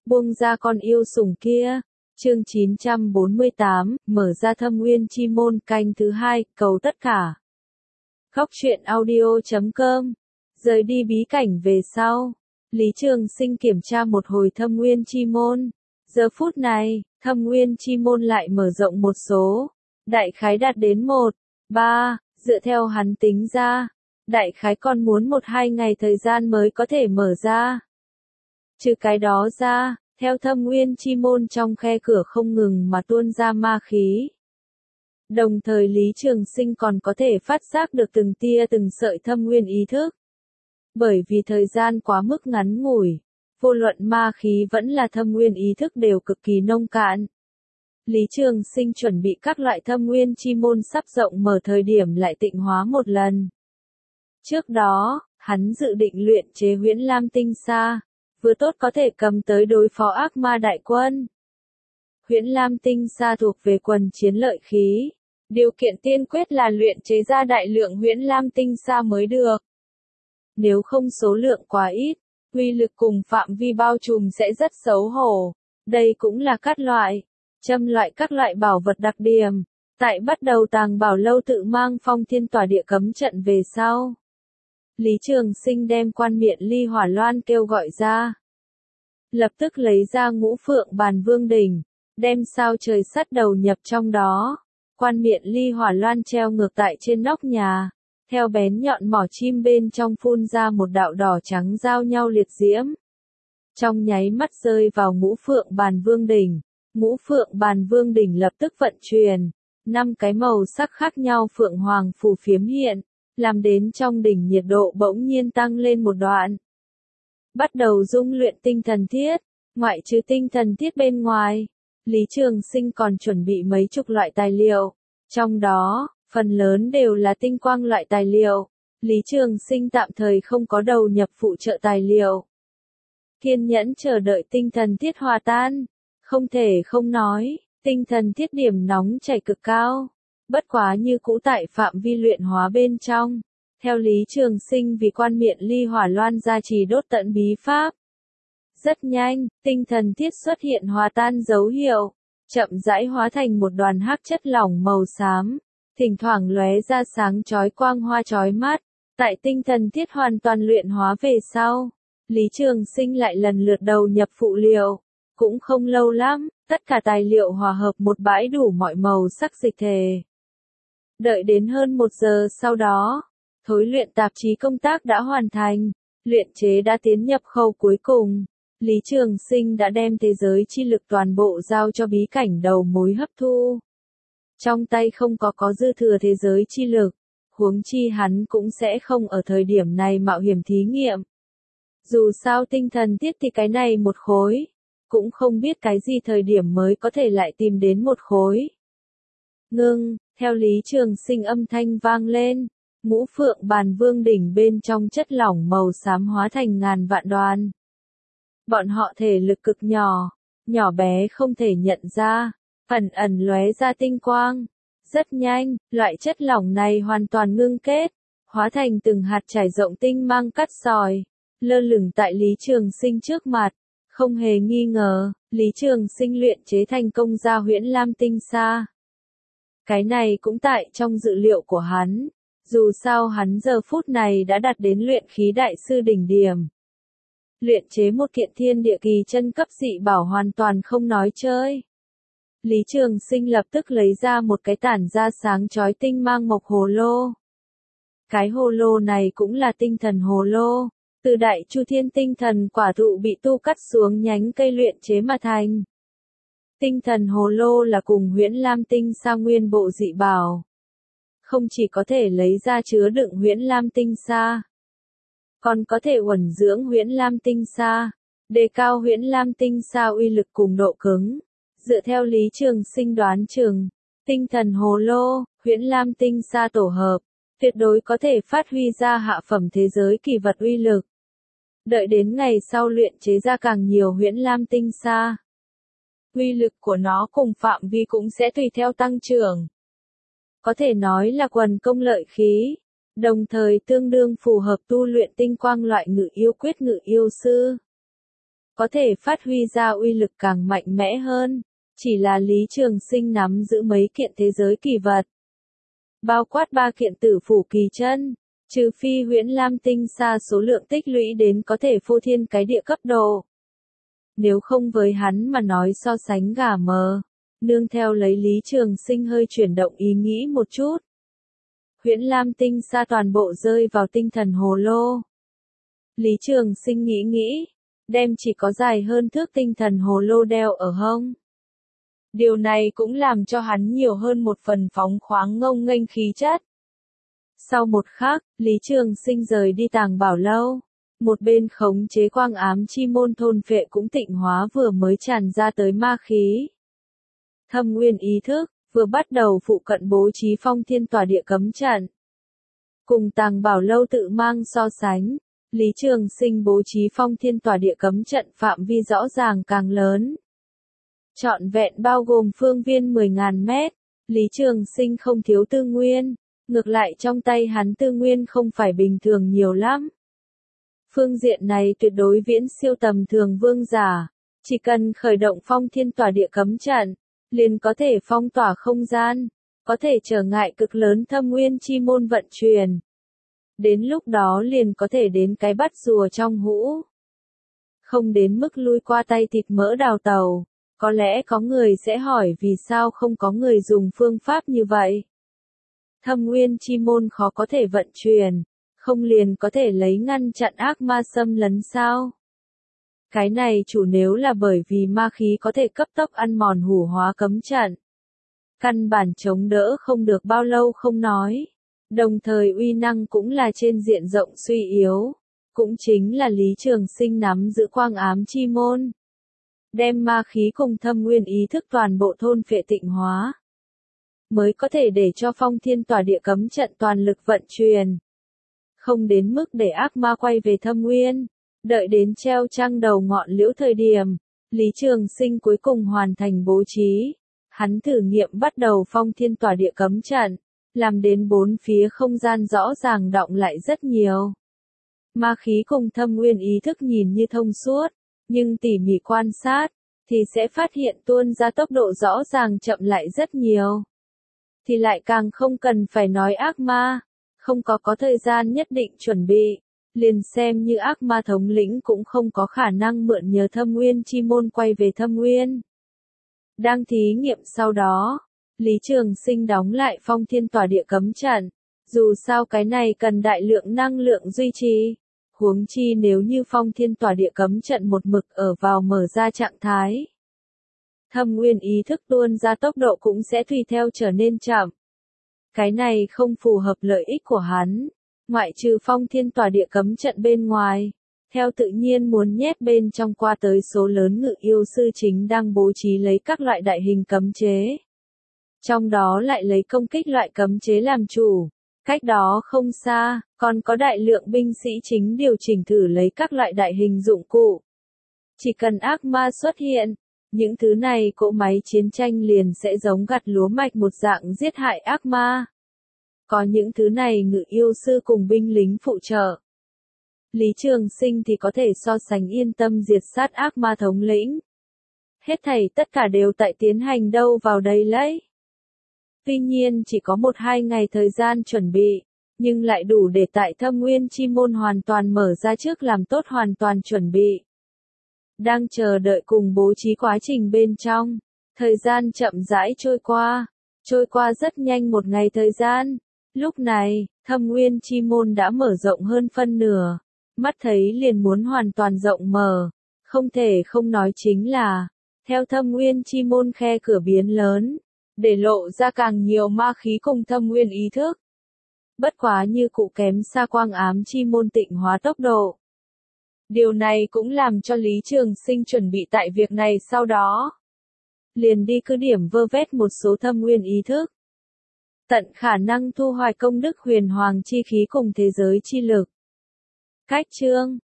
buông ra con yêu sủng kia. Chương 948, mở ra thâm nguyên chi môn, canh thứ 2, cầu tất cả. Góc truyện audio.com. Rời đi bí cảnh về sau, Lý Trường Sinh kiểm tra một hồi thâm nguyên chi môn. Giờ phút này, thâm nguyên chi môn lại mở rộng một số, đại khái đạt đến 1-3, dựa theo hắn tính ra, đại khái còn muốn 1-2 ngày thời gian mới có thể mở ra. Trừ cái đó ra, theo thâm nguyên chi môn trong khe cửa không ngừng mà tuôn ra ma khí. Đồng thời Lý Trường Sinh còn có thể phát giác được từng tia từng sợi thâm nguyên ý thức. Bởi vì thời gian quá mức ngắn ngủi, vô luận ma khí vẫn là thâm nguyên ý thức đều cực kỳ nông cạn. Lý Trường Sinh chuẩn bị các loại thâm nguyên chi môn sắp rộng mở thời điểm lại tịnh hóa một lần. Trước đó, hắn dự định luyện chế Huyễn Lam Tinh Sa, vừa tốt có thể cầm tới đối phó ác ma đại quân. Huyễn Lam Tinh Sa thuộc về quần chiến lợi khí, điều kiện tiên quyết là luyện chế ra đại lượng Huyễn Lam Tinh Sa mới được. Nếu không số lượng quá ít, uy lực cùng phạm vi bao trùm sẽ rất xấu hổ. Đây cũng là các loại, châm loại các loại bảo vật đặc điểm. Tại bắt đầu Tàng Bảo Lâu tự mang phong thiên tỏa địa cấm trận về sau, Lý Trường Sinh đem Quan Miện Ly Hỏa Loan kêu gọi ra. Lập tức lấy ra Ngũ Phượng Bàn Vương Đỉnh, đem sao trời sắt đầu nhập trong đó. Quan Miện Ly Hỏa Loan treo ngược tại trên nóc nhà, theo bén nhọn mỏ chim bên trong phun ra một đạo đỏ trắng giao nhau liệt diễm. Trong nháy mắt rơi vào Ngũ Phượng Bàn Vương Đỉnh, Ngũ Phượng Bàn Vương Đỉnh lập tức vận chuyển, 5 cái màu sắc khác nhau phượng hoàng phù phiếm hiện, làm đến trong đỉnh nhiệt độ bỗng nhiên tăng lên một đoạn. Bắt đầu dung luyện tinh thần thiết, ngoại trừ tinh thần thiết bên ngoài, Lý Trường Sinh còn chuẩn bị mấy chục loại tài liệu, trong đó, phần lớn đều là tinh quang loại tài liệu. Lý Trường Sinh tạm thời không có đầu nhập phụ trợ tài liệu. Kiên nhẫn chờ đợi tinh thần thiết hòa tan, không thể không nói, tinh thần thiết điểm nóng chảy cực cao. Bất quá như cũ tại phạm vi luyện hóa bên trong. Theo Lý Trường Sinh vì Quan Miện Ly Hỏa Loan gia trì đốt tận bí pháp. Rất nhanh, tinh thần thiết xuất hiện hòa tan dấu hiệu, chậm rãi hóa thành một đoàn hắc chất lỏng màu xám, thỉnh thoảng lóe ra sáng chói quang hoa chói mắt. Tại tinh thần thiết hoàn toàn luyện hóa về sau, Lý Trường Sinh lại lần lượt đầu nhập phụ liệu. Cũng không lâu lắm, tất cả tài liệu hòa hợp một bãi đủ mọi màu sắc dịch thể. Đợi đến hơn 1 giờ sau đó, thối luyện tạp chí công tác đã hoàn thành, luyện chế đã tiến nhập khâu cuối cùng. Lý Trường Sinh đã đem thế giới chi lực toàn bộ giao cho bí cảnh đầu mối hấp thu. Trong tay không có dư thừa thế giới chi lực, huống chi hắn cũng sẽ không ở thời điểm này mạo hiểm thí nghiệm. Dù sao tinh thần thiết thì cái này một khối, cũng không biết cái gì thời điểm mới có thể lại tìm đến một khối. Ngưng, theo Lý Trường Sinh âm thanh vang lên, Ngũ Phượng Bàn Vương Đỉnh bên trong chất lỏng màu xám hóa thành ngàn vạn đoàn. Bọn họ thể lực cực nhỏ, nhỏ bé không thể nhận ra, ẩn ẩn lóe ra tinh quang. Rất nhanh, loại chất lỏng này hoàn toàn ngưng kết, hóa thành từng hạt trải rộng tinh mang cắt sỏi, lơ lửng tại Lý Trường Sinh trước mặt. Không hề nghi ngờ, Lý Trường Sinh luyện chế thành công ra Huyễn Lam Tinh Sa. Cái này cũng tại trong dự liệu của hắn, dù sao hắn giờ phút này đã đạt đến luyện khí đại sư đỉnh điểm. Luyện chế một kiện thiên địa kỳ chân cấp dị bảo hoàn toàn không nói chơi. Lý Trường Sinh lập tức lấy ra một cái tản ra sáng chói tinh mang mộc hồ lô. Cái hồ lô này cũng là tinh thần hồ lô, từ Đại Chu Thiên tinh thần quả thụ bị tu cắt xuống nhánh cây luyện chế mà thành. Tinh thần hồ lô là cùng Huyễn Lam Tinh Sa nguyên bộ dị bảo. Không chỉ có thể lấy ra chứa đựng Huyễn Lam Tinh Sa, còn có thể uẩn dưỡng Huyễn Lam Tinh Sa, đề cao Huyễn Lam Tinh Sa uy lực cùng độ cứng. Dựa theo Lý Trường Sinh đoán chừng, tinh thần hồ lô, Huyễn Lam Tinh Sa tổ hợp, tuyệt đối có thể phát huy ra hạ phẩm thế giới kỳ vật uy lực. Đợi đến ngày sau luyện chế ra càng nhiều Huyễn Lam Tinh Sa, uy lực của nó cùng phạm vi cũng sẽ tùy theo tăng trưởng. Có thể nói là quần công lợi khí, đồng thời tương đương phù hợp tu luyện tinh quang loại ngự yêu quyết ngự yêu sư. có thể phát huy ra uy lực càng mạnh mẽ hơn. Chỉ là Lý Trường Sinh nắm giữ mấy kiện thế giới kỳ vật, bao quát 3 kiện tử phủ kỳ chân, trừ phi huyễn lam tinh xa số lượng tích lũy đến có thể phô thiên cái địa cấp độ. Nếu không với hắn mà nói so sánh gà mờ, nương theo lấy Lý Trường Sinh hơi chuyển động ý nghĩ một chút. Huyễn lam tinh xa toàn bộ rơi vào tinh thần hồ lô. Lý Trường Sinh nghĩ, đem chỉ có dài hơn thước tinh thần hồ lô đeo ở hông. Điều này cũng làm cho hắn nhiều hơn một phần phóng khoáng ngông nghênh khí chất. Sau một khắc, Lý Trường Sinh rời đi Tàng Bảo Lâu. Một bên khống chế quang ám chi môn thôn phệ cũng tịnh hóa vừa mới tràn ra tới ma khí. Thâm nguyên ý thức, vừa bắt đầu phụ cận bố trí phong thiên tỏa địa cấm trận. Cùng Tàng Bảo Lâu tự mang so sánh, Lý Trường Sinh bố trí phong thiên tỏa địa cấm trận phạm vi rõ ràng càng lớn. Trọn vẹn bao gồm phương viên 10.000 mét, Lý Trường Sinh không thiếu tư nguyên, ngược lại trong tay hắn tư nguyên không phải bình thường nhiều lắm. Phương diện này tuyệt đối viễn siêu tầm thường vương giả, chỉ cần khởi động phong thiên tỏa địa cấm trận, liền có thể phong tỏa không gian, có thể trở ngại cực lớn thâm nguyên chi môn vận chuyển. Đến lúc đó liền có thể đến cái bắt rùa trong hũ. Không đến mức lui qua tay thịt mỡ đào tàu, có lẽ có người sẽ hỏi vì sao không có người dùng phương pháp như vậy. Thâm nguyên chi môn khó có thể vận chuyển, không liền có thể lấy ngăn chặn ác ma xâm lấn sao? Cái này chủ nếu là bởi vì ma khí có thể cấp tốc ăn mòn hủ hóa cấm trận. Căn bản chống đỡ không được bao lâu không nói. Đồng thời uy năng cũng là trên diện rộng suy yếu. Cũng chính là Lý Trường Sinh nắm giữ quang ám chi môn. Đem ma khí cùng thâm nguyên ý thức toàn bộ thôn phệ tịnh hóa. Mới có thể để cho phong thiên tỏa địa cấm trận toàn lực vận chuyển. Không đến mức để ác ma quay về thâm nguyên. Đợi đến treo trăng đầu ngọn liễu thời điểm, Lý Trường Sinh cuối cùng hoàn thành bố trí. Hắn thử nghiệm bắt đầu phong thiên tỏa địa cấm trận, làm đến bốn phía không gian rõ ràng đọng lại rất nhiều. Ma khí cùng thâm nguyên ý thức nhìn như thông suốt, nhưng tỉ mỉ quan sát, thì sẽ phát hiện tuôn ra tốc độ rõ ràng chậm lại rất nhiều. Thì lại càng không cần phải nói ác ma, không có thời gian nhất định chuẩn bị. Liền xem như ác ma thống lĩnh cũng không có khả năng mượn nhờ thâm nguyên chi môn quay về thâm nguyên. Đang thí nghiệm sau đó, Lý Trường Sinh đóng lại phong thiên tỏa địa cấm trận, dù sao cái này cần đại lượng năng lượng duy trì. Huống chi nếu như phong thiên tỏa địa cấm trận một mực ở vào mở ra trạng thái. Thâm nguyên ý thức tuôn ra tốc độ cũng sẽ tùy theo trở nên chậm. Cái này không phù hợp lợi ích của hắn. Ngoại trừ phong thiên tỏa địa cấm trận bên ngoài, theo tự nhiên muốn nhét bên trong qua tới số lớn ngự yêu sư chính đang bố trí lấy các loại đại hình cấm chế. Trong đó lại lấy công kích loại cấm chế làm chủ. Cách đó không xa, còn có đại lượng binh sĩ chính điều chỉnh thử lấy các loại đại hình dụng cụ. Chỉ cần ác ma xuất hiện, những thứ này cỗ máy chiến tranh liền sẽ giống gặt lúa mạch một dạng giết hại ác ma. Có những thứ này ngự yêu sư cùng binh lính phụ trợ. Lý Trường Sinh thì có thể so sánh yên tâm diệt sát ác ma thống lĩnh. Hết thảy tất cả đều tại tiến hành đâu vào đây lấy. Tuy nhiên chỉ có 1-2 ngày thời gian chuẩn bị, nhưng lại đủ để tại thâm nguyên chi môn hoàn toàn mở ra trước làm tốt hoàn toàn chuẩn bị. Đang chờ đợi cùng bố trí quá trình bên trong, thời gian chậm rãi trôi qua rất nhanh 1 ngày thời gian. Lúc này, thâm nguyên chi môn đã mở rộng hơn phân nửa, mắt thấy liền muốn hoàn toàn rộng mở, không thể không nói chính là, theo thâm nguyên chi môn khe cửa biến lớn, để lộ ra càng nhiều ma khí cùng thâm nguyên ý thức. Bất quá như cụ kém xa quang ám chi môn tịnh hóa tốc độ. Điều này cũng làm cho Lý Trường Sinh chuẩn bị tại việc này sau đó. Liền đi cứ điểm vơ vét một số thâm nguyên ý thức. Tận khả năng thu hoạch công đức huyền hoàng chi khí cùng thế giới chi lực. Cách chương